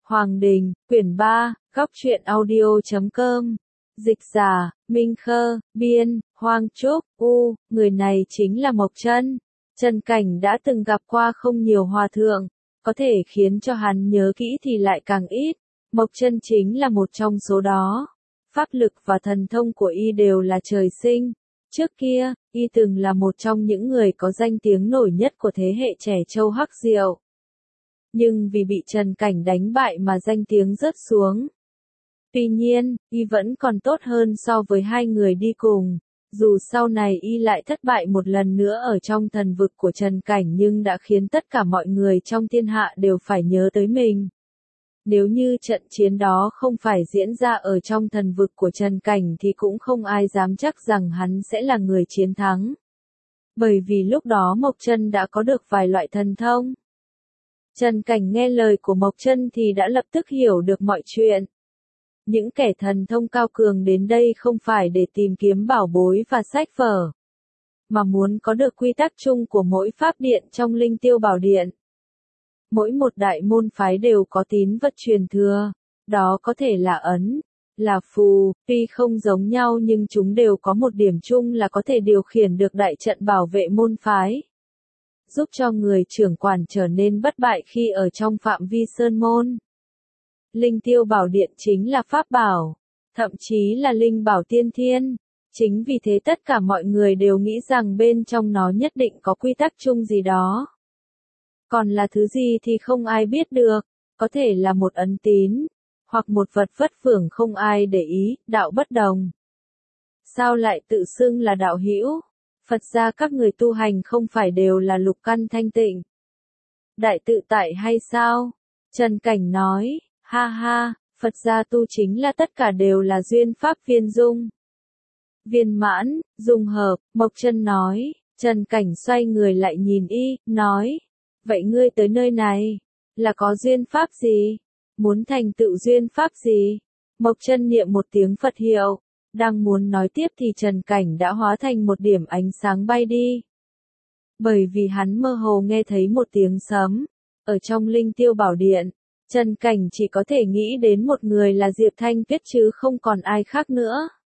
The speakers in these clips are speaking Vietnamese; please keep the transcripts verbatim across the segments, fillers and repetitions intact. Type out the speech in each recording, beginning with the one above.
Hoàng Đình, quyển ba, góc truyện audio chấm com. Dịch giả, Minh Khơ, biên, Hoang Trúc, U, người này chính là Mộc Chân. Trần Cảnh đã từng gặp qua không nhiều hòa thượng, có thể khiến cho hắn nhớ kỹ thì lại càng ít. Mộc Chân chính là một trong số đó. Pháp lực và thần thông của y đều là trời sinh. Trước kia, y từng là một trong những người có danh tiếng nổi nhất của thế hệ trẻ Châu Hắc Diệu. Nhưng vì bị Trần Cảnh đánh bại mà danh tiếng rớt xuống. Tuy nhiên, y vẫn còn tốt hơn so với hai người đi cùng. Dù sau này y lại thất bại một lần nữa ở trong thần vực của Trần Cảnh nhưng đã khiến tất cả mọi người trong thiên hạ đều phải nhớ tới mình. Nếu như trận chiến đó không phải diễn ra ở trong thần vực của Trần Cảnh thì cũng không ai dám chắc rằng hắn sẽ là người chiến thắng. Bởi vì lúc đó Mộc Chân đã có được vài loại thần thông. Trần Cảnh nghe lời của Mộc Chân thì đã lập tức hiểu được mọi chuyện. Những kẻ thần thông cao cường đến đây không phải để tìm kiếm bảo bối và sách vở, mà muốn có được quy tắc chung của mỗi pháp điện trong Linh Tiêu Bảo Điện. Mỗi một đại môn phái đều có tín vật truyền thừa, đó có thể là ấn, là phù, tuy không giống nhau nhưng chúng đều có một điểm chung là có thể điều khiển được đại trận bảo vệ môn phái, giúp cho người trưởng quản trở nên bất bại khi ở trong phạm vi sơn môn. Linh Tiêu Bảo Điện chính là pháp bảo, thậm chí là linh bảo tiên thiên. Chính vì thế tất cả mọi người đều nghĩ rằng bên trong nó nhất định có quy tắc chung gì đó. Còn là thứ gì thì không ai biết được, có thể là một ấn tín, hoặc một vật vất vưởng không ai để ý, đạo bất đồng. Sao lại tự xưng là đạo hữu? Phật gia các người tu hành không phải đều là lục căn thanh tịnh, đại tự tại hay sao? Trần Cảnh nói, ha ha, Phật gia tu chính là tất cả đều là duyên pháp viên dung. Viên mãn, dung hợp, Mộc Chân nói. Trần Cảnh xoay người lại nhìn y, nói, vậy ngươi tới nơi này, là có duyên pháp gì? Muốn thành tựu duyên pháp gì? Mộc Chân niệm một tiếng Phật hiệu, đang muốn nói tiếp thì Trần Cảnh đã hóa thành một điểm ánh sáng bay đi. Bởi vì hắn mơ hồ nghe thấy một tiếng sấm, ở trong Linh Tiêu Bảo Điện, Trần Cảnh chỉ có thể nghĩ đến một người là Diệp Thanh Tuyết chứ không còn ai khác nữa.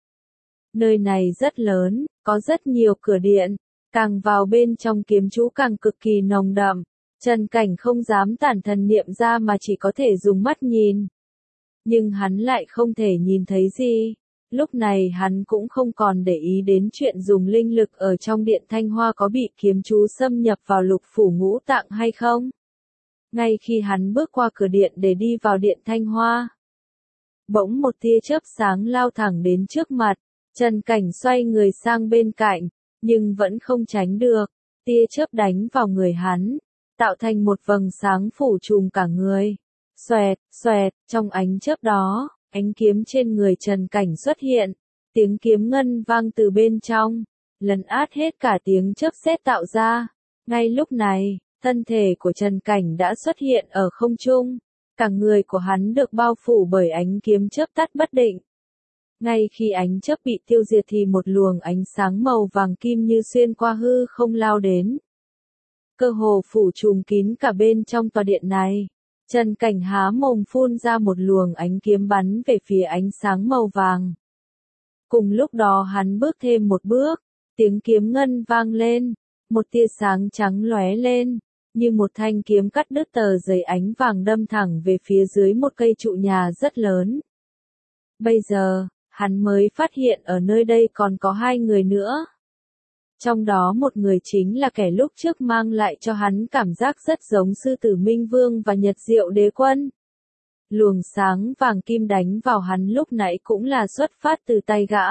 Nơi này rất lớn, có rất nhiều cửa điện, càng vào bên trong kiếm chú càng cực kỳ nồng đậm. Trần Cảnh không dám tản thần niệm ra mà chỉ có thể dùng mắt nhìn. Nhưng hắn lại không thể nhìn thấy gì. Lúc này hắn cũng không còn để ý đến chuyện dùng linh lực ở trong điện Thanh Hoa có bị kiếm chú xâm nhập vào lục phủ ngũ tạng hay không. Ngay khi hắn bước qua cửa điện để đi vào điện Thanh Hoa, bỗng một tia chớp sáng lao thẳng đến trước mặt. Trần Cảnh xoay người sang bên cạnh, nhưng vẫn không tránh được. Tia chớp đánh vào người hắn, tạo thành một vầng sáng phủ trùm cả người. Xoẹt, xoẹt, trong ánh chớp đó, ánh kiếm trên người Trần Cảnh xuất hiện. Tiếng kiếm ngân vang từ bên trong, lấn át hết cả tiếng chớp sét tạo ra. Ngay lúc này, thân thể của Trần Cảnh đã xuất hiện ở không trung. Cả người của hắn được bao phủ bởi ánh kiếm chớp tắt bất định. Ngay khi ánh chớp bị tiêu diệt thì một luồng ánh sáng màu vàng kim như xuyên qua hư không lao đến. Cơ hồ phủ trùm kín cả bên trong tòa điện này. Trần Cảnh há mồm phun ra một luồng ánh kiếm bắn về phía ánh sáng màu vàng. Cùng lúc đó hắn bước thêm một bước, tiếng kiếm ngân vang lên, một tia sáng trắng lóe lên, như một thanh kiếm cắt đứt tờ giấy ánh vàng đâm thẳng về phía dưới một cây trụ nhà rất lớn. Bây giờ, hắn mới phát hiện ở nơi đây còn có hai người nữa. Trong đó một người chính là kẻ lúc trước mang lại cho hắn cảm giác rất giống Sư Tử Minh Vương và Nhật Diệu Đế Quân. Luồng sáng vàng kim đánh vào hắn lúc nãy cũng là xuất phát từ tay gã.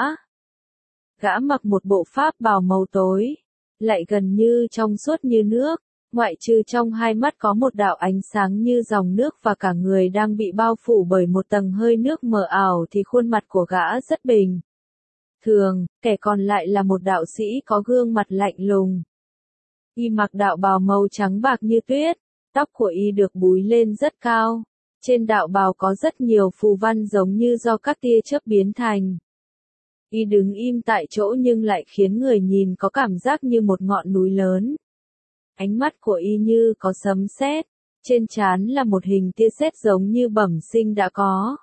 Gã mặc một bộ pháp bào màu tối, lại gần như trong suốt như nước, ngoại trừ trong hai mắt có một đạo ánh sáng như dòng nước và cả người đang bị bao phủ bởi một tầng hơi nước mờ ảo thì khuôn mặt của gã rất bình thường, kẻ còn lại là một đạo sĩ có gương mặt lạnh lùng. Y mặc đạo bào màu trắng bạc như tuyết, tóc của y được búi lên rất cao. Trên đạo bào có rất nhiều phù văn giống như do các tia chớp biến thành. Y đứng im tại chỗ nhưng lại khiến người nhìn có cảm giác như một ngọn núi lớn. Ánh mắt của y như có sấm sét, Trên trán là một hình tia sét giống như bẩm sinh đã có.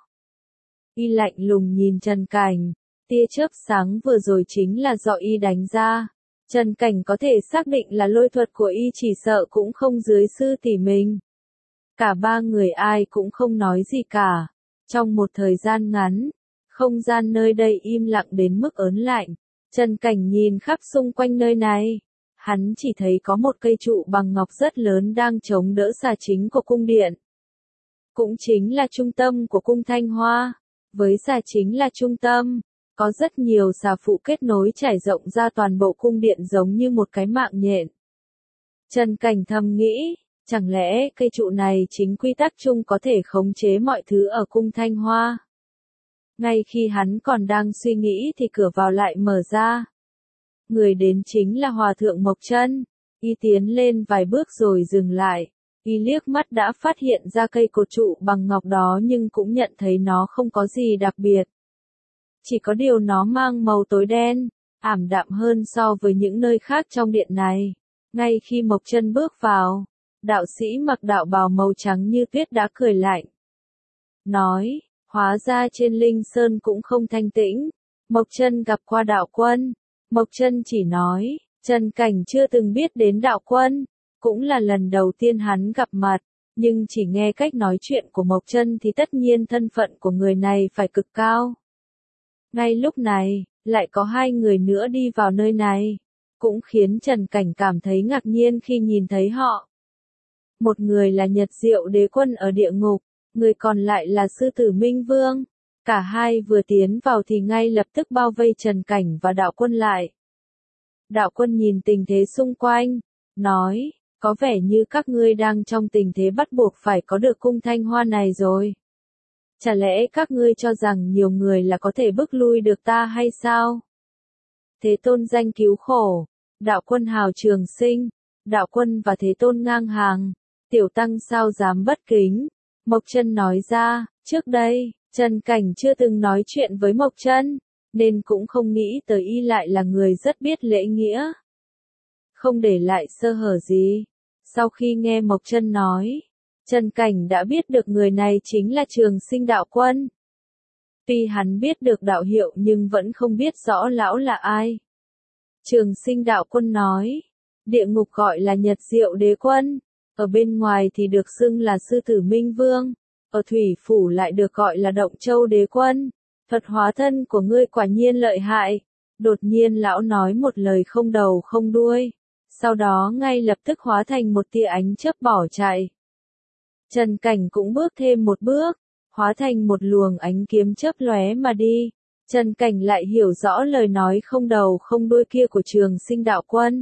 Y lạnh lùng nhìn Trần Cảnh, tia chớp sáng vừa rồi chính là do y đánh ra. Trần Cảnh có thể xác định là lôi thuật của y chỉ sợ cũng không dưới sư tỷ mình. Cả ba người ai cũng không nói gì cả. Trong một thời gian ngắn, không gian nơi đây im lặng đến mức ớn lạnh. Trần Cảnh nhìn khắp xung quanh nơi này. Hắn chỉ thấy có một cây trụ bằng ngọc rất lớn đang chống đỡ xà chính của cung điện. Cũng chính là trung tâm của cung Thanh Hoa. Với xà chính là trung tâm, có rất nhiều xà phụ kết nối trải rộng ra toàn bộ cung điện giống như một cái mạng nhện. Trần Cảnh thầm nghĩ, chẳng lẽ cây trụ này chính quy tắc chung có thể khống chế mọi thứ ở cung Thanh Hoa? Ngay khi hắn còn đang suy nghĩ thì cửa vào lại mở ra. Người đến chính là Hòa Thượng Mộc Chân. Y tiến lên vài bước rồi dừng lại. Y liếc mắt đã phát hiện ra cây cột trụ bằng ngọc đó nhưng cũng nhận thấy nó không có gì đặc biệt. Chỉ có điều nó mang màu tối đen, ảm đạm hơn so với những nơi khác trong điện này. Ngay khi Mộc Chân bước vào, đạo sĩ mặc đạo bào màu trắng như tuyết đã cười lạnh. Nói, hóa ra trên Linh Sơn cũng không thanh tĩnh. Mộc Chân gặp qua đạo quân. Mộc Chân chỉ nói, Trần Cảnh chưa từng biết đến đạo quân. Cũng là lần đầu tiên hắn gặp mặt, nhưng chỉ nghe cách nói chuyện của Mộc Chân thì tất nhiên thân phận của người này phải cực cao. Ngay lúc này, lại có hai người nữa đi vào nơi này, cũng khiến Trần Cảnh cảm thấy ngạc nhiên khi nhìn thấy họ. Một người là Nhật Diệu Đế Quân ở địa ngục, người còn lại là Sư Tử Minh Vương. Cả hai vừa tiến vào thì ngay lập tức bao vây Trần Cảnh và đạo quân lại. Đạo quân nhìn tình thế xung quanh, nói, có vẻ như các ngươi đang trong tình thế bắt buộc phải có được cung Thanh Hoa này rồi. Chả lẽ các ngươi cho rằng nhiều người là có thể bức lui được ta hay sao? Thế Tôn danh cứu khổ, đạo quân hào trường sinh, đạo quân và Thế Tôn ngang hàng, tiểu tăng sao dám bất kính. Mộc Chân nói ra, trước đây, Trần Cảnh chưa từng nói chuyện với Mộc Chân, nên cũng không nghĩ tới y lại là người rất biết lễ nghĩa. Không để lại sơ hở gì. Sau khi nghe Mộc Chân nói, Trần Cảnh đã biết được người này chính là Trường Sinh đạo quân. Tuy hắn biết được đạo hiệu nhưng vẫn không biết rõ lão là ai. Trường Sinh đạo quân nói, địa ngục gọi là Nhật Diệu Đế Quân, ở bên ngoài thì được xưng là Sư Tử Minh Vương, ở thủy phủ lại được gọi là Động Châu Đế Quân. Thuật hóa thân của ngươi quả nhiên lợi hại. Đột nhiên lão nói một lời không đầu không đuôi. Sau đó ngay lập tức hóa thành một tia ánh chớp bỏ chạy. Trần Cảnh cũng bước thêm một bước, hóa thành một luồng ánh kiếm chớp lóe mà đi. Trần Cảnh lại hiểu rõ lời nói không đầu không đuôi kia của Trường Sinh đạo quân.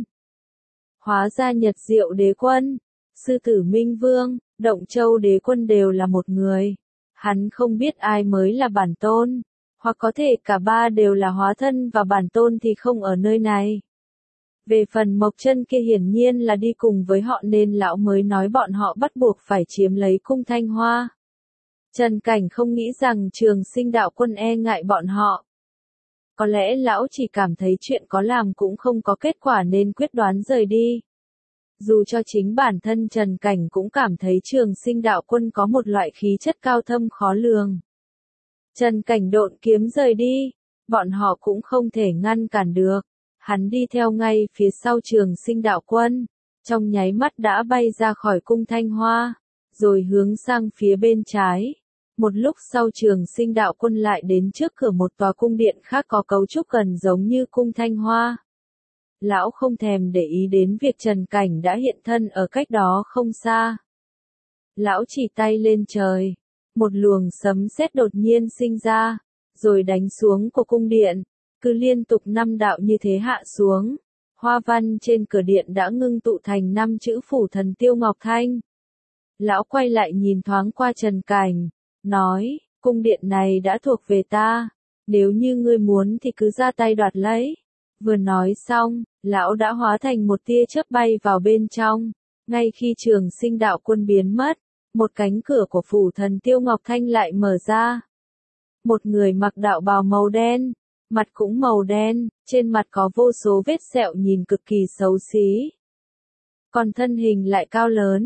Hóa ra Nhật Diệu Đế Quân, Sư Tử Minh Vương, Động Châu Đế Quân đều là một người. Hắn không biết ai mới là bản tôn, hoặc có thể cả ba đều là hóa thân và bản tôn thì không ở nơi này. Về phần Mộc Chân kia hiển nhiên là đi cùng với họ nên lão mới nói bọn họ bắt buộc phải chiếm lấy cung Thanh Hoa. Trần Cảnh không nghĩ rằng Trường Sinh đạo quân e ngại bọn họ. Có lẽ lão chỉ cảm thấy chuyện có làm cũng không có kết quả nên quyết đoán rời đi. Dù cho chính bản thân Trần Cảnh cũng cảm thấy Trường Sinh đạo quân có một loại khí chất cao thâm khó lường. Trần Cảnh độn kiếm rời đi, bọn họ cũng không thể ngăn cản được. Hắn đi theo ngay phía sau Trường Sinh đạo quân, trong nháy mắt đã bay ra khỏi cung Thanh Hoa, rồi hướng sang phía bên trái. Một lúc sau Trường Sinh đạo quân lại đến trước cửa một tòa cung điện khác có cấu trúc gần giống như cung Thanh Hoa. Lão không thèm để ý đến việc Trần Cảnh đã hiện thân ở cách đó không xa. Lão chỉ tay lên trời, một luồng sấm sét đột nhiên sinh ra, rồi đánh xuống của cung điện. Cứ liên tục năm đạo như thế hạ xuống, hoa văn trên cửa điện đã ngưng tụ thành năm chữ Phủ Thần Tiêu Ngọc Thanh. Lão quay lại nhìn thoáng qua Trần Cảnh, nói, cung điện này đã thuộc về ta, nếu như ngươi muốn thì cứ ra tay đoạt lấy. Vừa nói xong, lão đã hóa thành một tia chớp bay vào bên trong. Ngay khi Trường Sinh đạo quân biến mất, một cánh cửa của Phủ Thần Tiêu Ngọc Thanh lại mở ra. Một người mặc đạo bào màu đen, mặt cũng màu đen, trên mặt có vô số vết sẹo nhìn cực kỳ xấu xí. Còn thân hình lại cao lớn,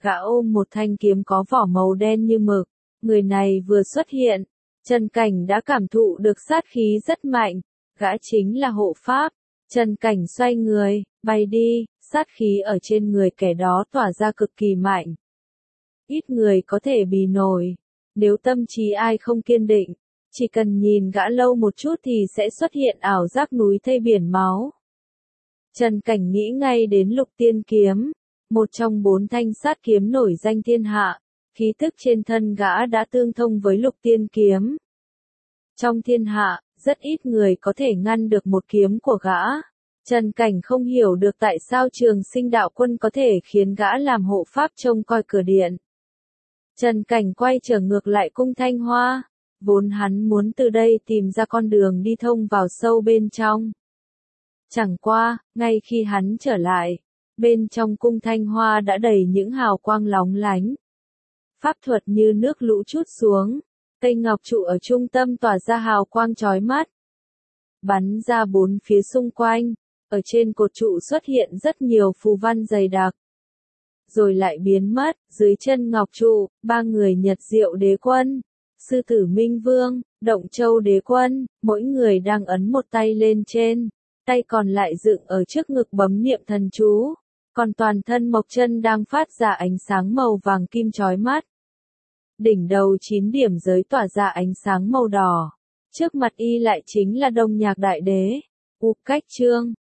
Gã ôm một thanh kiếm có vỏ màu đen như mực. Người này vừa xuất hiện, Trần Cảnh đã cảm thụ được sát khí rất mạnh. Gã chính là hộ pháp. Trần Cảnh xoay người, bay đi, sát khí ở trên người kẻ đó tỏa ra cực kỳ mạnh. Ít người có thể bì nổi. Nếu tâm trí ai không kiên định, chỉ cần nhìn gã lâu một chút thì sẽ xuất hiện ảo giác núi thây biển máu. Trần Cảnh nghĩ ngay đến Lục Tiên Kiếm, một trong bốn thanh sát kiếm nổi danh thiên hạ, khí tức trên thân gã đã tương thông với Lục Tiên Kiếm. Trong thiên hạ, rất ít người có thể ngăn được một kiếm của gã. Trần Cảnh không hiểu được tại sao Trường Sinh Đạo Quân có thể khiến gã làm hộ pháp trông coi cửa điện. Trần Cảnh quay trở ngược lại cung Thanh Hoa, vốn hắn muốn từ đây tìm ra con đường đi thông vào sâu bên trong. Chẳng qua, ngay khi hắn trở lại, bên trong cung Thanh Hoa đã đầy những hào quang lóng lánh. Pháp thuật như nước lũ trút xuống, cây ngọc trụ ở trung tâm tỏa ra hào quang chói mắt. Bắn ra bốn phía xung quanh, ở trên cột trụ xuất hiện rất nhiều phù văn dày đặc. Rồi lại biến mất, dưới chân ngọc trụ, ba người Nhật Diệu Đế Quân, Sư Tử Minh Vương, Động Châu Đế Quân, mỗi người đang ấn một tay lên trên, tay còn lại dựng ở trước ngực bấm niệm thần chú, còn toàn thân Mộc Chân đang phát ra ánh sáng màu vàng kim chói mắt. Đỉnh đầu chín điểm giới tỏa ra ánh sáng màu đỏ, trước mặt y lại chính là Đông Nhạc Đại Đế, U Cách Trương.